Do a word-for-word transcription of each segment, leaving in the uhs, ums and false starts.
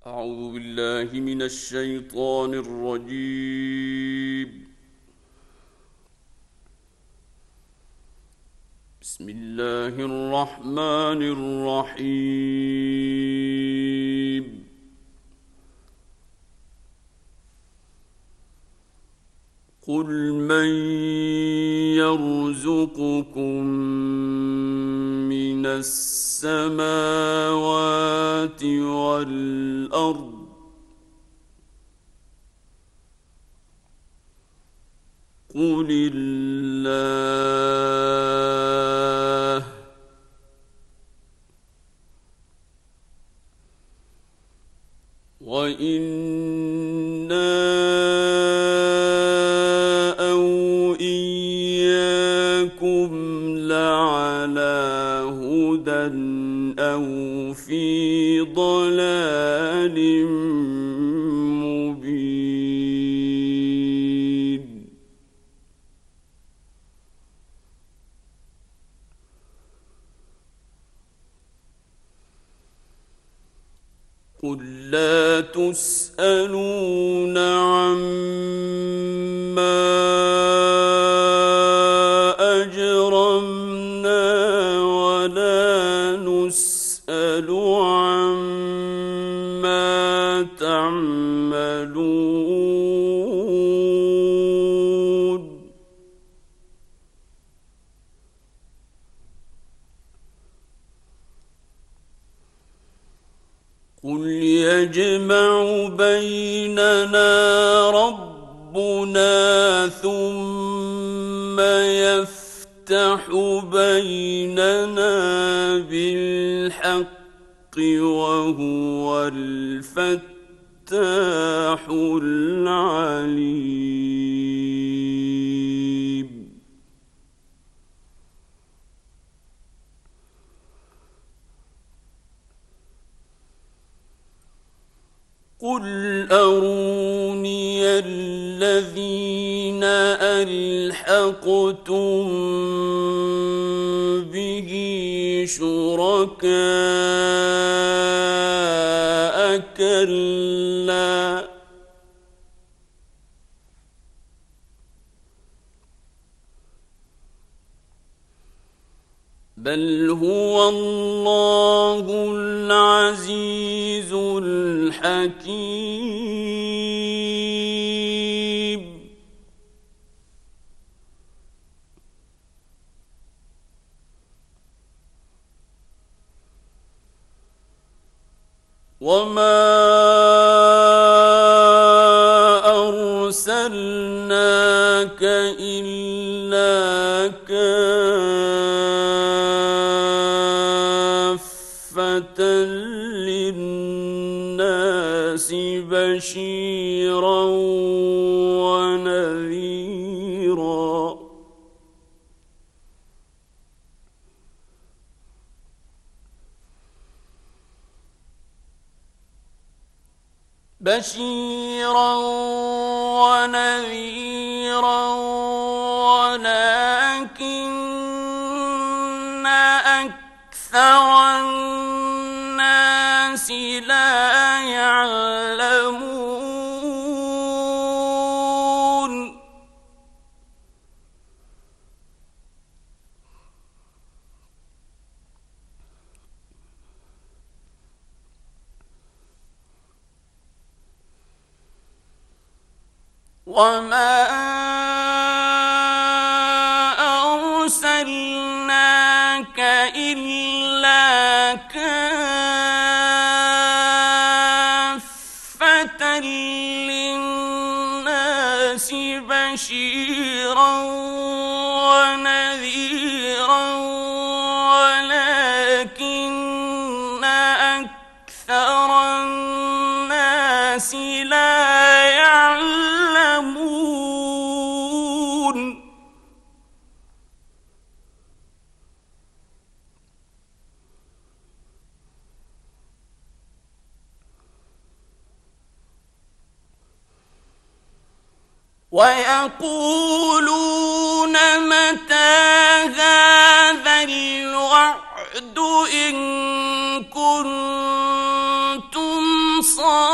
أعوذ بالله من الشيطان الرجيم. بسم الله الرحمن الرحيم. قل من يرزقكم من السماوات والأرض قل الله وإنا أو إياكم لعلى هدى أو في ضلال مبين. قل لا تسألون عما أجرمنا ولا نسأل عما تعملون. قل يجمع بيننا ربنا ثم يفتح بيننا بالحق وهو الفتاح العليم. قل أروني الذين ألحقتم به شركاء كلا بل هو الله العزيز الحكيم. وما أرسلناك إلا كافة للناس بشيرا ونذيرا. بشيرا ونذيرا ولكن أكثر الناس لا يعلمون. وما أرسلناك إلا كافة للناس بشيرا ونذيرا ولكن أكثر الناس لا يعلمون. ويقولون متى هذا الوعد إن كنتم صادقين.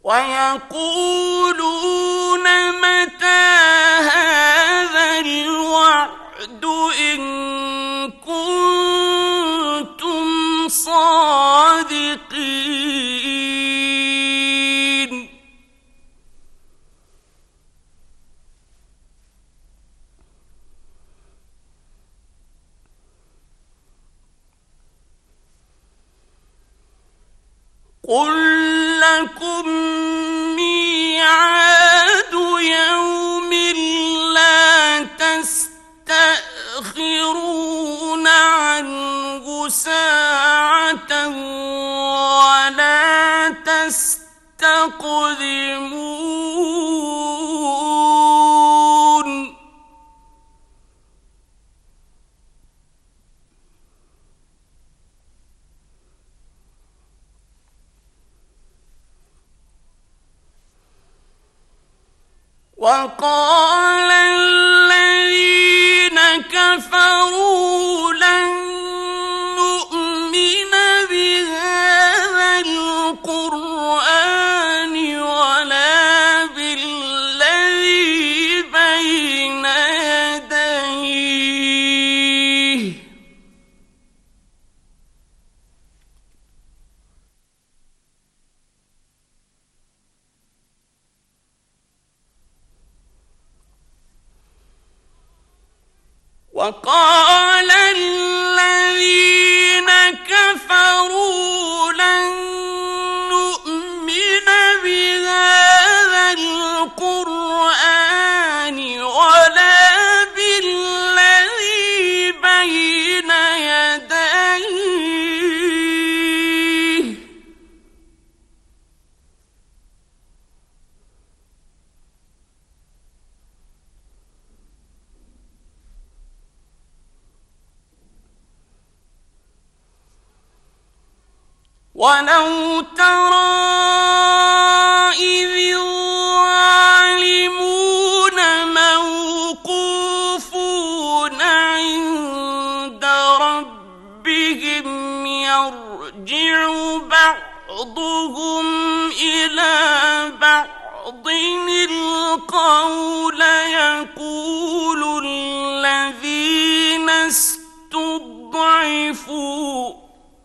ويقولون متى هذا الوعد إن كنتم صادقين قل لكم ميعاد يوم لا تستأخرون عنه ساعة ولا تستقدمون وقال الذين كفروا لن نؤمن بهذا القرآن ولا بالذي بين يديه وقال الذين كفروا لن نؤمن بهذا القرآن ولا بالذي بين يديه ولو ترى إذ الظالمون موقوفون عند ربهم يرجع بعضهم إلى بعض القول يقول الذين استضعفوا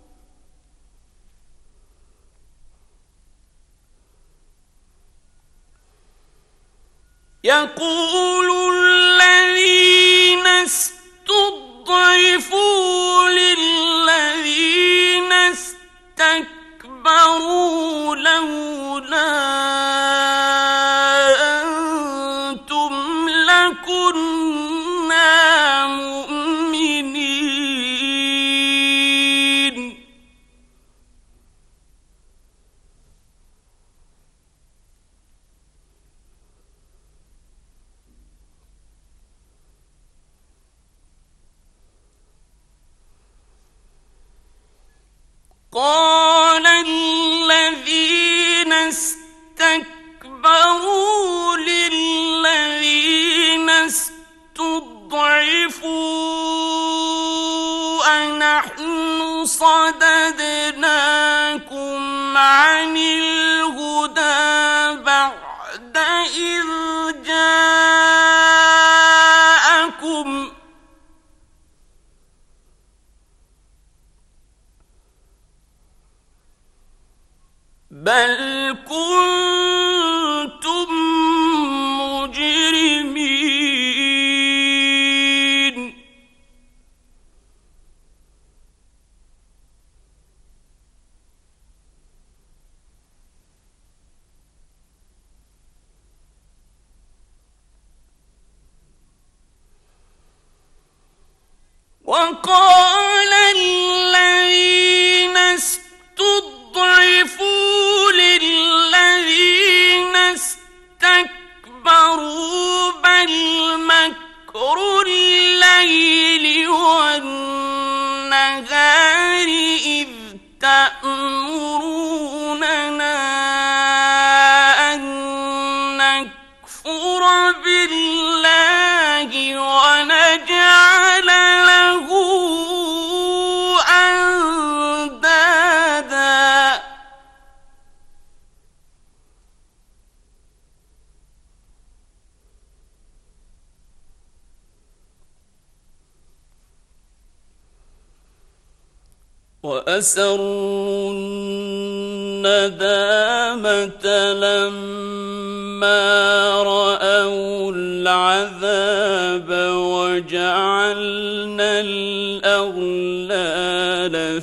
يقول الذين استضعفوا للذين استكبروا لولا أنتم لكنا مؤمنين قال الذين استكبروا للذين استضعفوا أنحن صددناكم عن الهدى بعد إذ جاءكم بل كنتم مجرمين وقال الذين استضعفوا للذين وأسروا الندامة لما رأوا العذاب وجعلنا الأغلال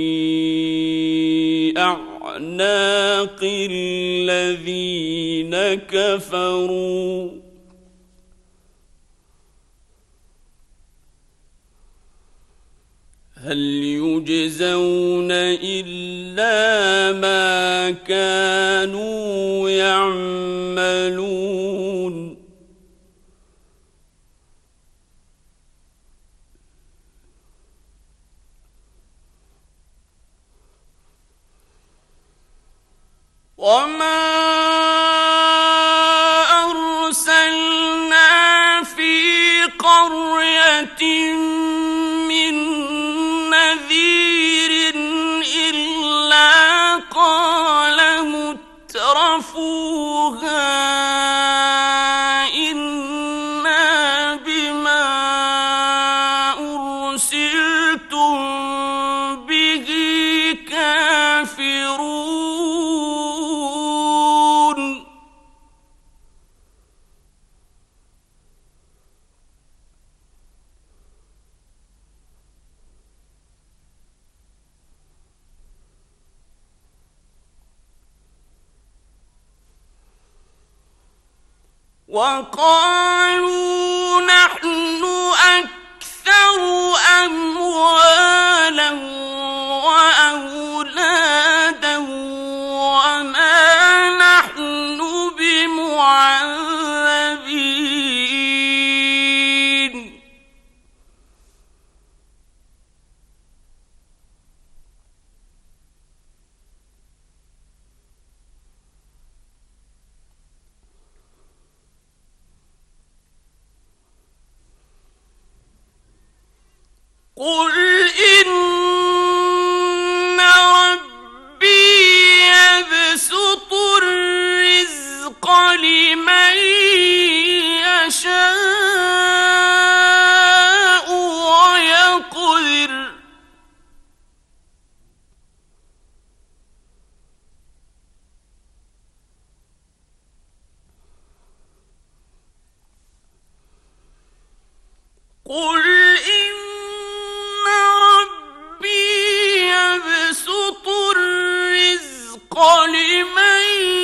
في أعناق الذين كفروا هل يجزون إلا ما كانوا يعملون وما أرسلنا في قرية من نذير إلا قال مترفوها إنا بما أرسلتم به كافرون وقالوا نحن أكثر أموالا وأولادا وما نحن بمعذبين قل إن ربي يبسط الرزق لمن يشاء ويقدر قل إن ربي يبسط الرزق لمن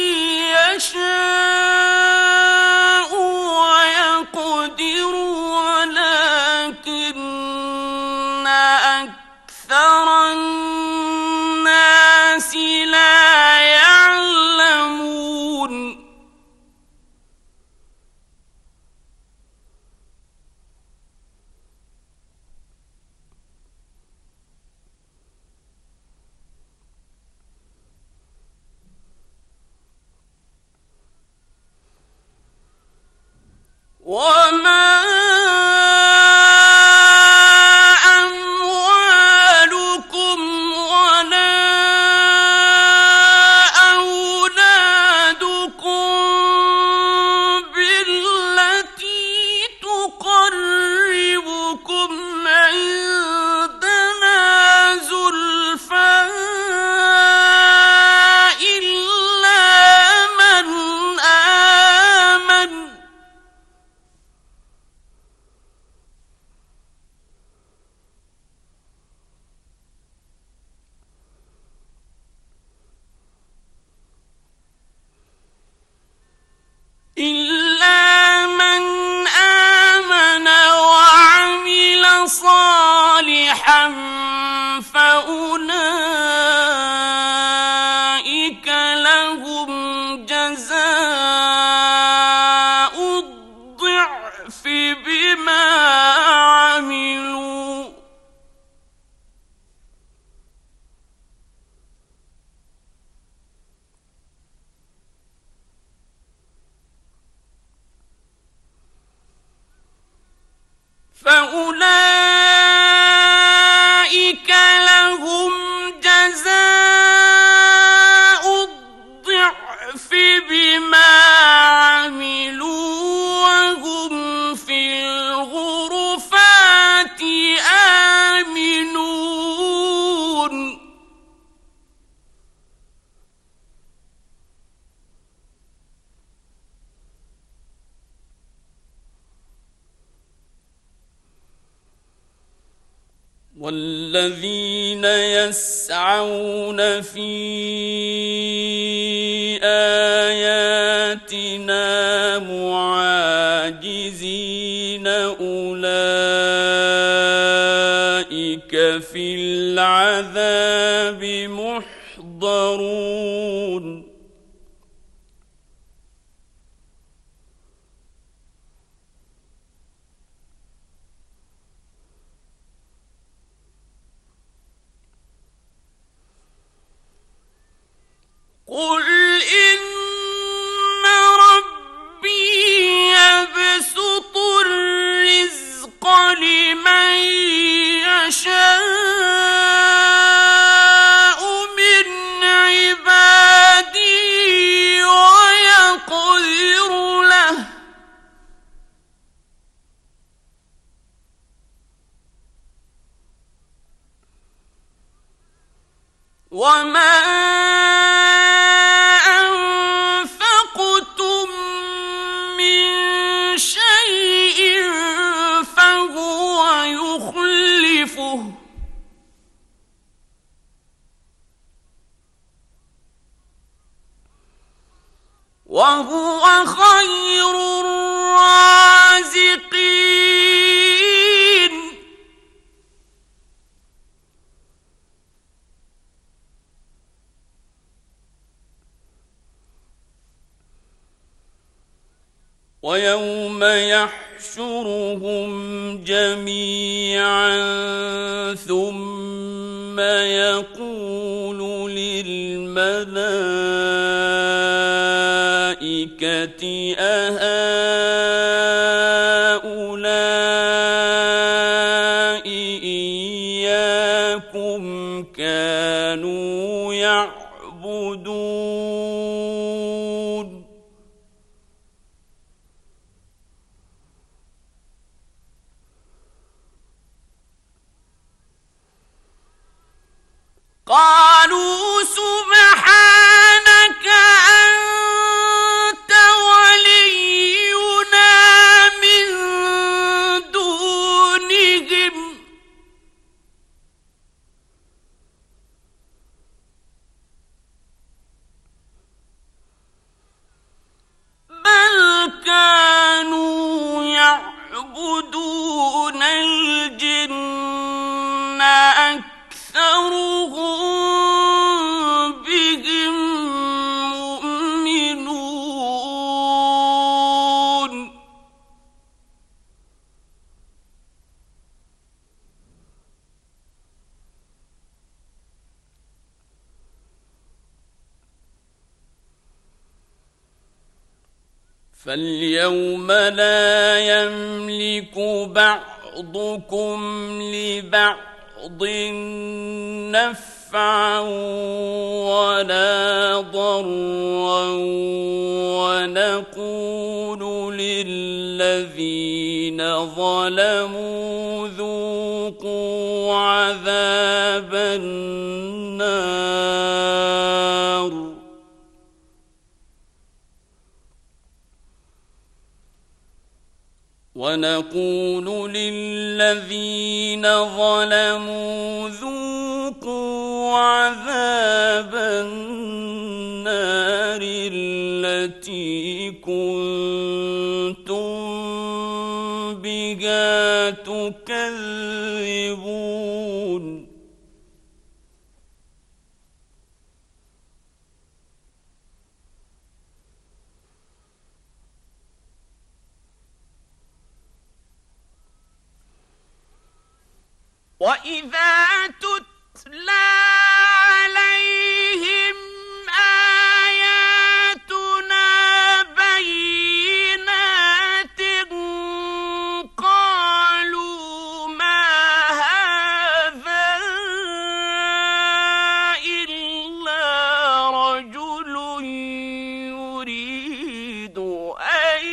يشاء ويقدر ولكن أكثر الناس لا يعلمون والذين يسعون في آياتنا معاجزين أولئك في العذاب محضرون قل إن ربي يبسط الرزق لمن يشاء من عبادي ويقدر له وما وهو خير الرازقين ويوم يحشرهم جميعا ثم يقول للملائكة أهؤلاء إياكم كانوا يعبدون قالوا سبحانك أنت ولينا من دونهم بل كانوا يعبدون الجن أكثرهم بهم مؤمنون فاليوم لا يملك بعضكم لبعض نفعا ولا ضرا ونقول للذين ظلموا ذوقوا عذاب النار ونقول للذين ظلموا ذوقوا عذاب النار التي كنتم بها تكذبون وإذا تتلى عليهم آياتنا بينات قالوا ما هذا إلا رجل يريد أن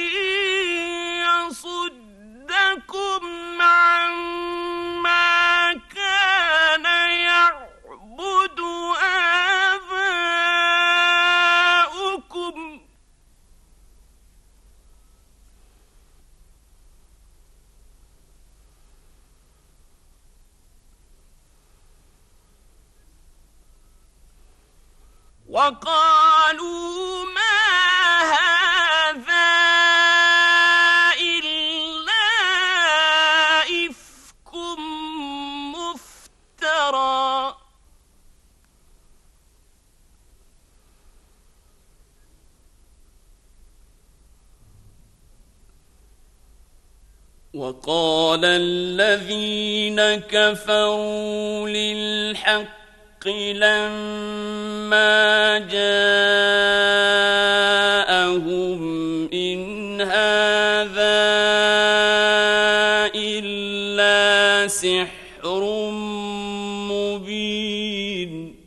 يصدكم عما كان يعبد وقالوا ما هذا إلا إفك مفترى وقال الذين كفروا للحق لما جاءهم إن هذا إلا سحر مبين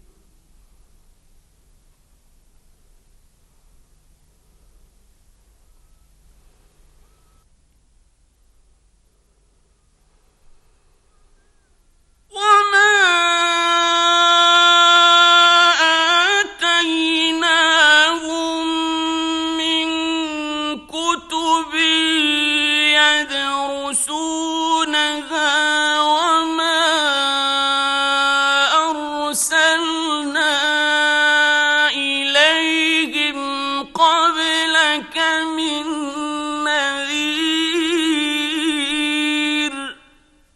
وما آتيناهم من كتب يدرسونها وما أرسلنا إليهم قبلك من نذير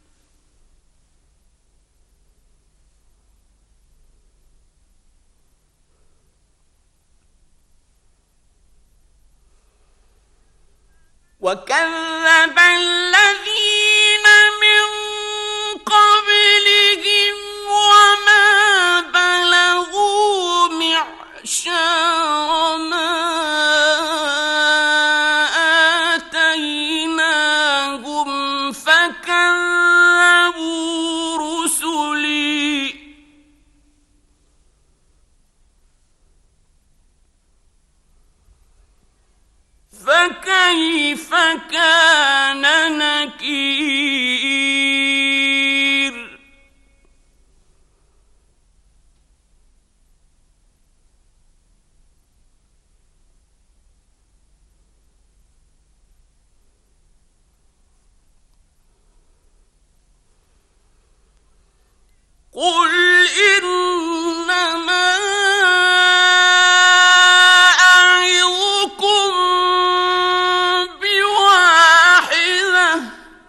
وكذب الذين من قبلهم وما بلغوا معشار ما آتيناهم فكذبوا رسلي فكيف كان نكير قل إنما أعظكم بواحدة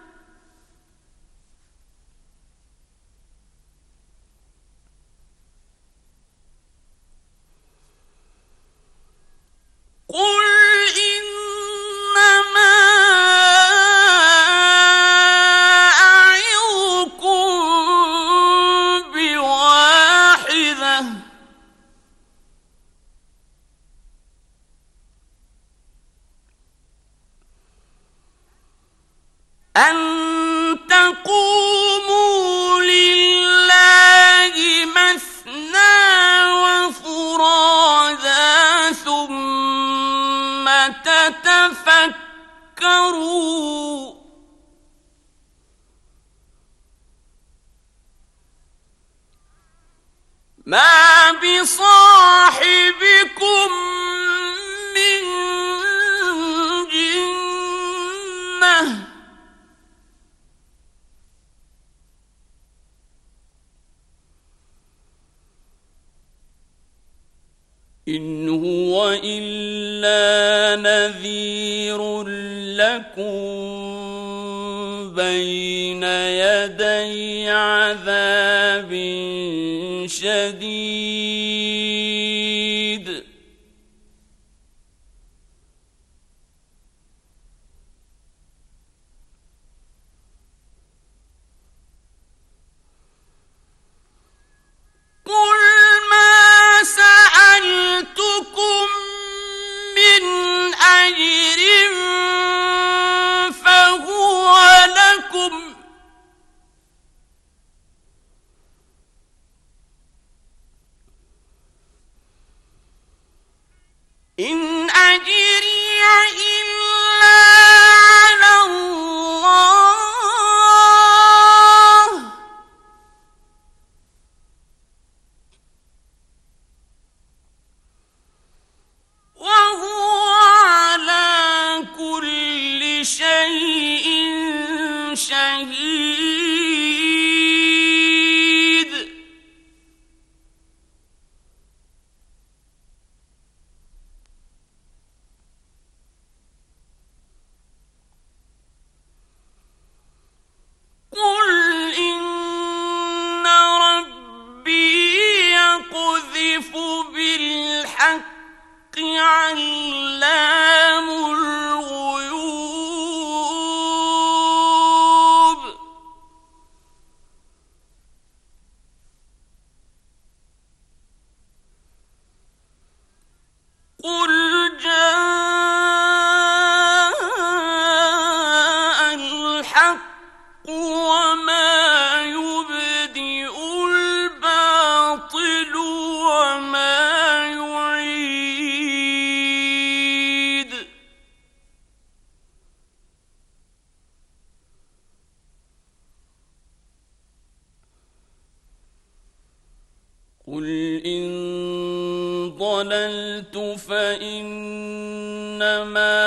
قل إنما أعظكم بواحدة أن تقوموا لله مثنى وفرادا ثم تتفكروا ما بصاحبكم من جنة إن هو إلا نذير لكم بين يدي عذاب شديد قل ما سألتكم من أجر فهو لكم علام الغيوب قل جاء الحق وما يبدئ الباطل وما يعيد قل إن ضللت فإنما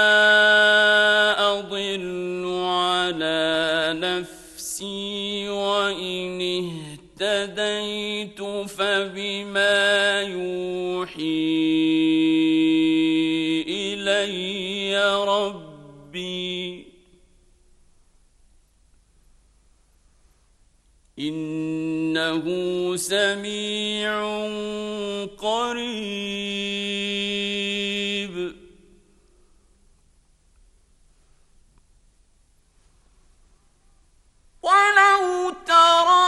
أضل على نفسي وإن اهتديت فبما يوحي إلي ربي إنه سميع قريب ولو ترى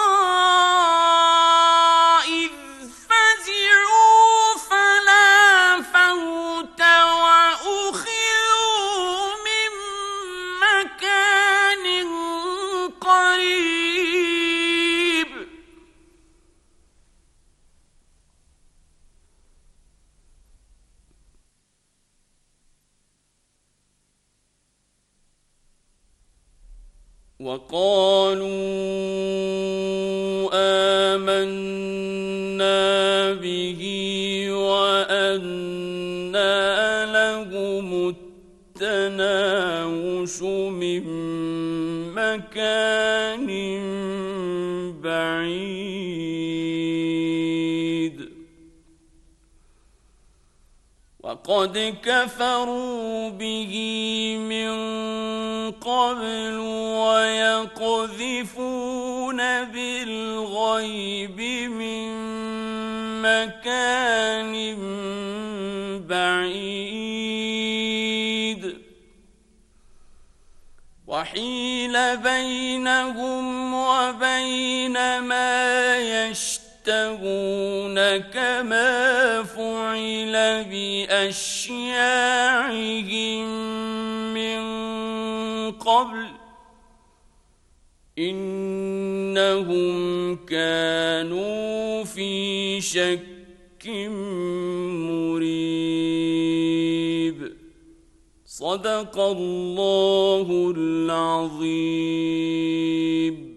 إذ فزعوا فلا فوت وأخذوا من مكان قريب وقالوا آمنا به وأنى لهم التناوش من مكان بعيد وقد كفروا به من قبل ويقذفون بالغيب من مكان بعيد وحيل بينهم وبين ما يشتهون كما فعل بأشياعهم من قبل إنهم كانوا في شك مريب صدق الله العظيم.